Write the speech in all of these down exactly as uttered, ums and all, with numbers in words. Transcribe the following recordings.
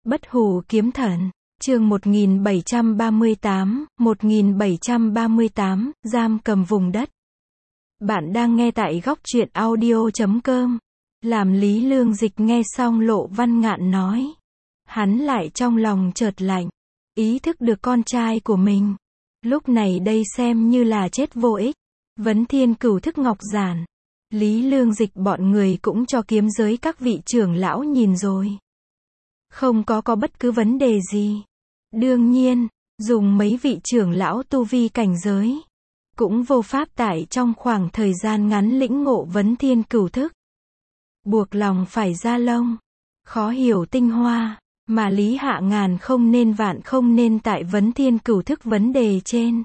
Bất hủ kiếm thần, chương một nghìn bảy trăm ba mươi tám, một nghìn bảy trăm ba mươi tám, giam cầm vùng đất. Bạn đang nghe tại góc truyện audio chấm com. Làm Lý Lương Dịch nghe xong Lộ Văn Ngạn nói. Hắn lại trong lòng chợt lạnh. Ý thức được con trai của mình. Lúc này đây xem như là chết vô ích. Vấn Thiên Cửu thức ngọc giản. Lý Lương Dịch bọn người cũng cho kiếm giới các vị trưởng lão nhìn rồi. Không có có bất cứ vấn đề gì. Đương nhiên, dùng mấy vị trưởng lão tu vi cảnh giới. Cũng vô pháp tại trong khoảng thời gian ngắn lĩnh ngộ Vấn Thiên Cửu thức. Buộc lòng phải ra lông. Khó hiểu tinh hoa. Mà Lý Hạ ngàn không nên vạn không nên tại Vấn Thiên Cửu thức vấn đề trên.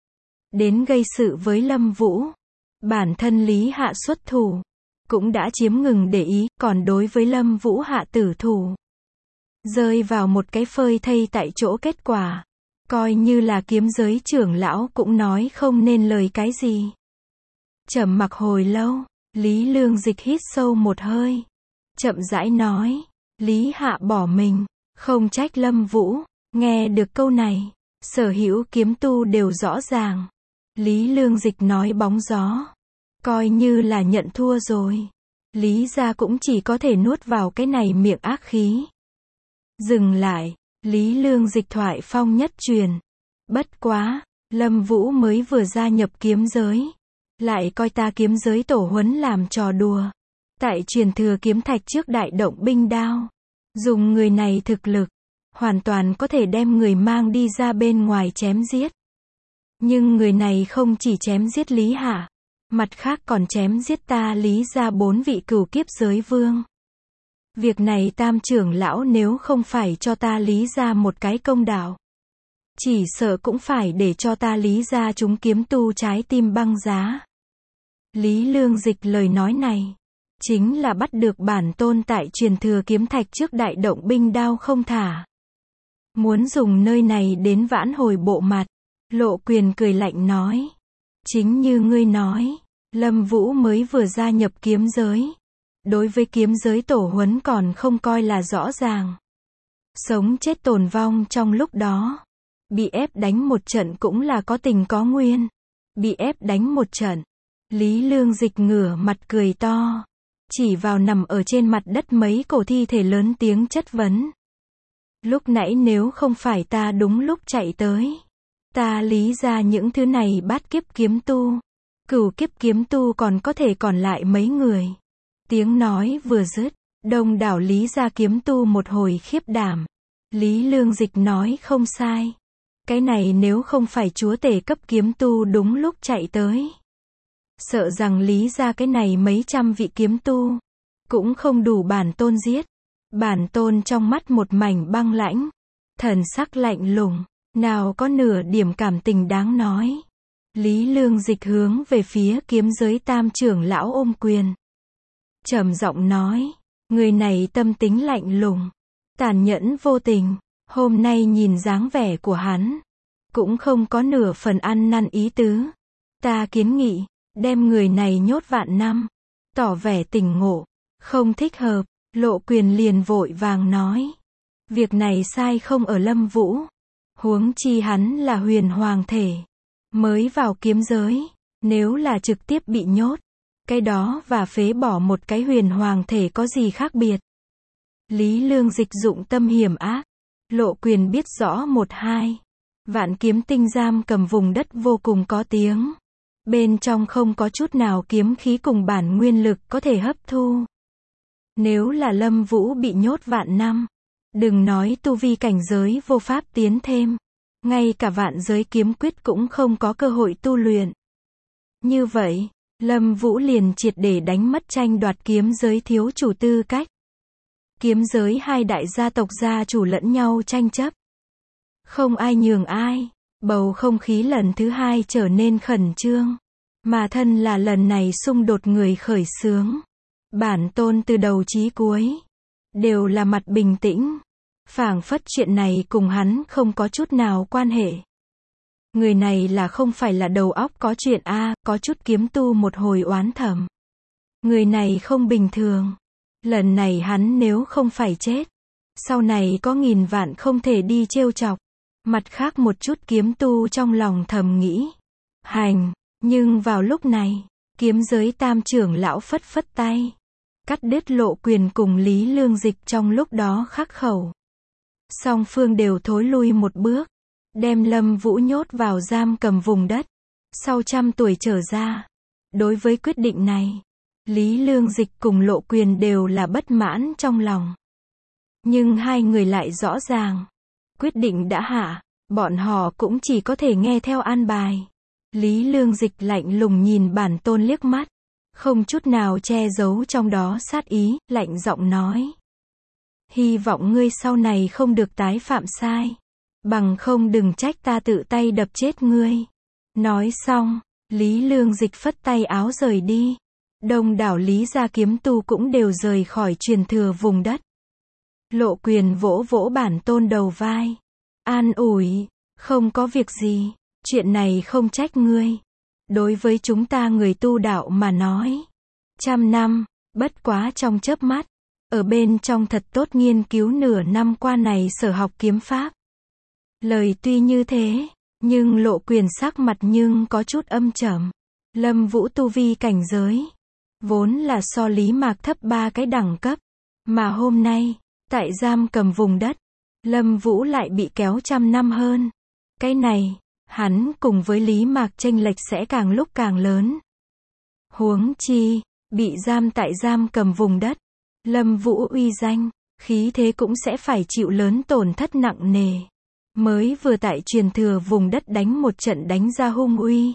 Đến gây sự với Lâm Vũ. Bản thân Lý Hạ xuất thủ. Cũng đã chiếm ngừng để ý, còn đối với Lâm Vũ hạ tử thủ. Rơi vào một cái phơi thây tại chỗ kết quả. Coi như là kiếm giới trưởng lão cũng nói không nên lời cái gì. Trầm mặc hồi lâu, Lý Lương Dịch hít sâu một hơi. Chậm rãi nói, Lý Hạ bỏ mình, không trách Lâm Vũ. Nghe được câu này, sở hữu kiếm tu đều rõ ràng. Lý Lương Dịch nói bóng gió. Coi như là nhận thua rồi. Lý gia cũng chỉ có thể nuốt vào cái này miệng ác khí. Dừng lại, Lý Lương Dịch thoại phong nhất truyền. Bất quá, Lâm Vũ mới vừa gia nhập kiếm giới. Lại coi ta kiếm giới tổ huấn làm trò đùa. Tại truyền thừa kiếm thạch trước đại động binh đao. Dùng người này thực lực. Hoàn toàn có thể đem người mang đi ra bên ngoài chém giết. Nhưng người này không chỉ chém giết Lý Hạ. Mặt khác còn chém giết ta Lý gia bốn vị cửu kiếp giới vương. Việc này tam trưởng lão nếu không phải cho ta Lý gia một cái công đạo. Chỉ sợ cũng phải để cho ta Lý gia chúng kiếm tu trái tim băng giá. Lý Lương Dịch lời nói này. Chính là bắt được bản tôn tại truyền thừa kiếm thạch trước đại động binh đao không thả. Muốn dùng nơi này đến vãn hồi bộ mặt. Lộ Quyền cười lạnh nói. Chính như ngươi nói. Lâm Vũ mới vừa gia nhập kiếm giới. Đối với kiếm giới tổ huấn còn không coi là rõ ràng. Sống chết tồn vong trong lúc đó. Bị ép đánh một trận cũng là có tình có nguyên. Bị ép đánh một trận. Lý Lương Dịch ngửa mặt cười to. Chỉ vào nằm ở trên mặt đất mấy cổ thi thể lớn tiếng chất vấn. Lúc nãy nếu không phải ta đúng lúc chạy tới. Ta Lý ra những thứ này bát kiếp kiếm tu. Cửu kiếp kiếm tu còn có thể còn lại mấy người. Tiếng nói vừa dứt, đông đảo Lý gia kiếm tu một hồi khiếp đảm. Lý Lương Dịch nói không sai. Cái này nếu không phải chúa tể cấp kiếm tu đúng lúc chạy tới. Sợ rằng Lý gia cái này mấy trăm vị kiếm tu. Cũng không đủ bản tôn giết. Bản tôn trong mắt một mảnh băng lãnh. Thần sắc lạnh lùng. Nào có nửa điểm cảm tình đáng nói. Lý Lương Dịch hướng về phía kiếm giới tam trưởng lão ôm quyền. Trầm giọng nói, người này tâm tính lạnh lùng, tàn nhẫn vô tình, hôm nay nhìn dáng vẻ của hắn, cũng không có nửa phần ăn năn ý tứ. Ta kiến nghị, đem người này nhốt vạn năm, tỏ vẻ tỉnh ngộ, không thích hợp. Lộ Quyền liền vội vàng nói, việc này sai không ở Lâm Vũ, huống chi hắn là huyền hoàng thể. Mới vào kiếm giới, nếu là trực tiếp bị nhốt, cái đó và phế bỏ một cái huyền hoàng thể có gì khác biệt. Lý Lương Dịch dụng tâm hiểm ác, Lộ Quyền biết rõ một hai. Vạn kiếm tinh giam cầm vùng đất vô cùng có tiếng. Bên trong không có chút nào kiếm khí cùng bản nguyên lực có thể hấp thu. Nếu là Lâm Vũ bị nhốt vạn năm, đừng nói tu vi cảnh giới vô pháp tiến thêm. Ngay cả vạn giới kiếm quyết cũng không có cơ hội tu luyện. Như vậy, Lâm Vũ liền triệt để đánh mất tranh đoạt kiếm giới thiếu chủ tư cách. Kiếm giới hai đại gia tộc gia chủ lẫn nhau tranh chấp. Không ai nhường ai, bầu không khí lần thứ hai trở nên khẩn trương. Mà thân là lần này xung đột người khởi xướng. Bản tôn từ đầu chí cuối, đều là mặt bình tĩnh. Phảng phất chuyện này cùng hắn không có chút nào quan hệ. Người này là không phải là đầu óc có chuyện a, à, có chút kiếm tu một hồi oán thầm. Người này không bình thường. Lần này hắn nếu không phải chết, Sau này có nghìn vạn không thể đi trêu chọc. Mặt khác một chút kiếm tu trong lòng thầm nghĩ. Hành, nhưng vào lúc này, kiếm giới tam trưởng lão phất phất tay. Cắt đứt Lộ Quyền cùng Lý Lương Dịch trong lúc đó khắc khẩu. Song phương đều thối lui một bước. Đem Lâm Vũ nhốt vào giam cầm vùng đất. Sau trăm tuổi trở ra. Đối với quyết định này, Lý Lương Dịch cùng Lộ Quyền đều là bất mãn trong lòng. Nhưng hai người lại rõ ràng. Quyết định đã hạ, bọn họ cũng chỉ có thể nghe theo an bài. Lý Lương Dịch lạnh lùng nhìn bản tôn liếc mắt. Không chút nào che giấu trong đó sát ý, lạnh giọng nói. Hy vọng ngươi sau này không được tái phạm sai. Bằng không đừng trách ta tự tay đập chết ngươi. Nói xong, Lý Lương Dịch phất tay áo rời đi. Đông đảo Lý gia kiếm tu cũng đều rời khỏi truyền thừa vùng đất. Lộ Quyền vỗ vỗ bản tôn đầu vai. An ủi, không có việc gì, chuyện này không trách ngươi. Đối với chúng ta người tu đạo mà nói. Trăm năm, bất quá trong chớp mắt. Ở bên trong thật tốt nghiên cứu nửa năm qua này sở học kiếm pháp. Lời tuy như thế, nhưng Lộ Quyền sắc mặt nhưng có chút âm trầm. Lâm Vũ tu vi cảnh giới. Vốn là so Lý Mạc thấp ba cái đẳng cấp. Mà hôm nay, tại giam cầm vùng đất, Lâm Vũ lại bị kéo trăm năm hơn. Cái này, hắn cùng với Lý Mạc chênh lệch sẽ càng lúc càng lớn. Huống chi, bị giam tại giam cầm vùng đất, Lâm Vũ uy danh, khí thế cũng sẽ phải chịu lớn tổn thất nặng nề. Mới vừa tại truyền thừa vùng đất đánh một trận đánh ra hung uy.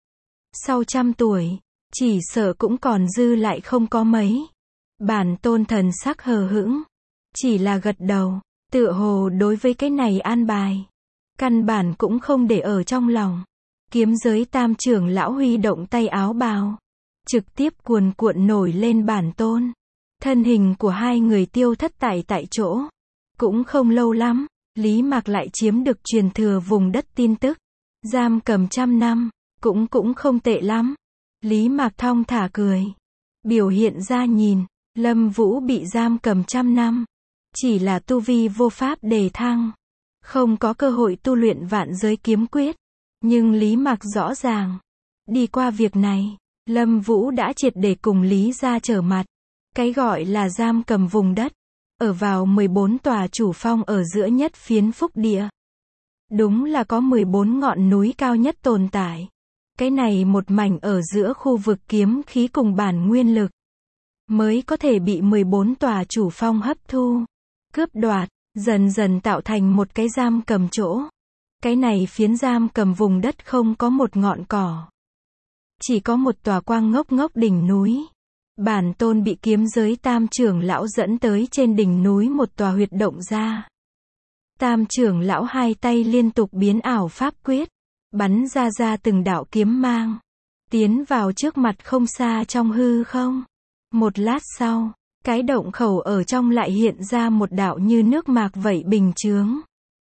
Sau trăm tuổi, chỉ sợ cũng còn dư lại không có mấy. Bản tôn thần sắc hờ hững, chỉ là gật đầu, tựa hồ đối với cái này an bài. Căn bản cũng không để ở trong lòng. Kiếm giới tam trưởng lão huy động tay áo bào. Trực tiếp cuồn cuộn nổi lên bản tôn. Thân hình của hai người tiêu thất tại tại chỗ. Cũng không lâu lắm, Lý Mạc lại chiếm được truyền thừa vùng đất tin tức. Giam cầm trăm năm, cũng cũng không tệ lắm. Lý Mạc thong thả cười. Biểu hiện ra nhìn, Lâm Vũ bị giam cầm trăm năm. Chỉ là tu vi vô pháp đề thăng. Không có cơ hội tu luyện vạn giới kiếm quyết. Nhưng Lý Mạc rõ ràng. Đi qua việc này, Lâm Vũ đã triệt để cùng Lý gia trở mặt. Cái gọi là giam cầm vùng đất. Ở vào mười bốn tòa chủ phong ở giữa nhất phiến phúc địa. Đúng là có mười bốn ngọn núi cao nhất tồn tại. Cái này một mảnh ở giữa khu vực kiếm khí cùng bản nguyên lực. Mới có thể bị mười bốn tòa chủ phong hấp thu. Cướp đoạt. Dần dần tạo thành một cái giam cầm chỗ. Cái này phiến giam cầm vùng đất không có một ngọn cỏ. Chỉ có một tòa quang ngốc ngốc đỉnh núi. Bản tôn bị kiếm giới tam trưởng lão dẫn tới trên đỉnh núi một tòa huyệt động ra. Tam trưởng lão hai tay liên tục biến ảo pháp quyết. Bắn ra ra từng đạo kiếm mang. Tiến vào trước mặt không xa trong hư không. Một lát sau. Cái động khẩu ở trong lại hiện ra một đạo như nước mạc vậy bình chướng.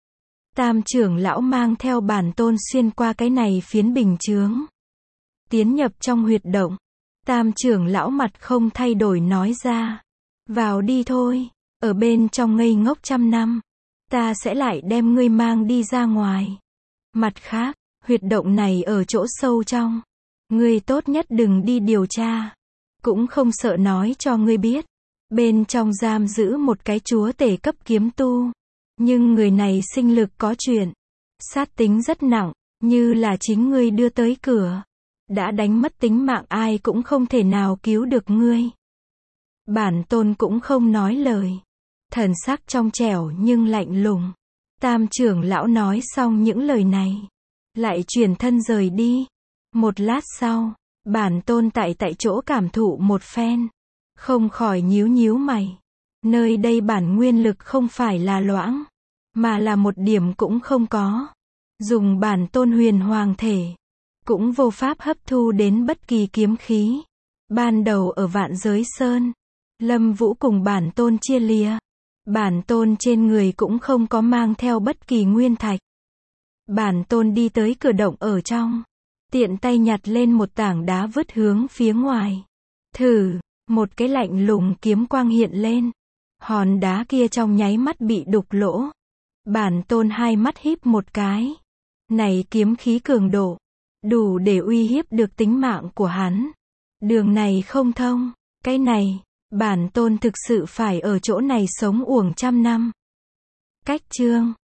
Tam trưởng lão mang theo bản tôn xuyên qua cái này phiến bình chướng. Tiến nhập trong huyệt động. Tam trưởng lão mặt không thay đổi nói ra. Vào đi thôi, ở bên trong ngây ngốc trăm năm. Ta sẽ lại đem ngươi mang đi ra ngoài. Mặt khác, huyệt động này ở chỗ sâu trong. Ngươi tốt nhất đừng đi điều tra. Cũng không sợ nói cho ngươi biết. Bên trong giam giữ một cái chúa tể cấp kiếm tu. Nhưng người này sinh lực có chuyện. Sát tính rất nặng, như là chính ngươi đưa tới cửa. Đã đánh mất tính mạng ai cũng không thể nào cứu được ngươi. Bản tôn cũng không nói lời. Thần sắc trong trẻo nhưng lạnh lùng. Tam trưởng lão nói xong những lời này. Lại chuyển thân rời đi. Một lát sau, bản tôn tại tại chỗ cảm thụ một phen. Không khỏi nhíu nhíu mày. Nơi đây bản nguyên lực không phải là loãng. Mà là một điểm cũng không có. Dùng bản tôn huyền hoàng thể. Cũng vô pháp hấp thu đến bất kỳ kiếm khí. Ban đầu ở vạn giới sơn. Lâm Vũ cùng bản tôn chia lìa. Bản tôn trên người cũng không có mang theo bất kỳ nguyên thạch. Bản tôn đi tới cửa động ở trong. Tiện tay nhặt lên một tảng đá vứt hướng phía ngoài. Thử, một cái lạnh lùng kiếm quang hiện lên. Hòn đá kia trong nháy mắt bị đục lỗ. Bản tôn hai mắt híp một cái. Này kiếm khí cường độ, đủ để uy hiếp được tính mạng của hắn. Đường này không thông. Cái này, bản tôn thực sự phải ở chỗ này sống uổng trăm năm. Cách chương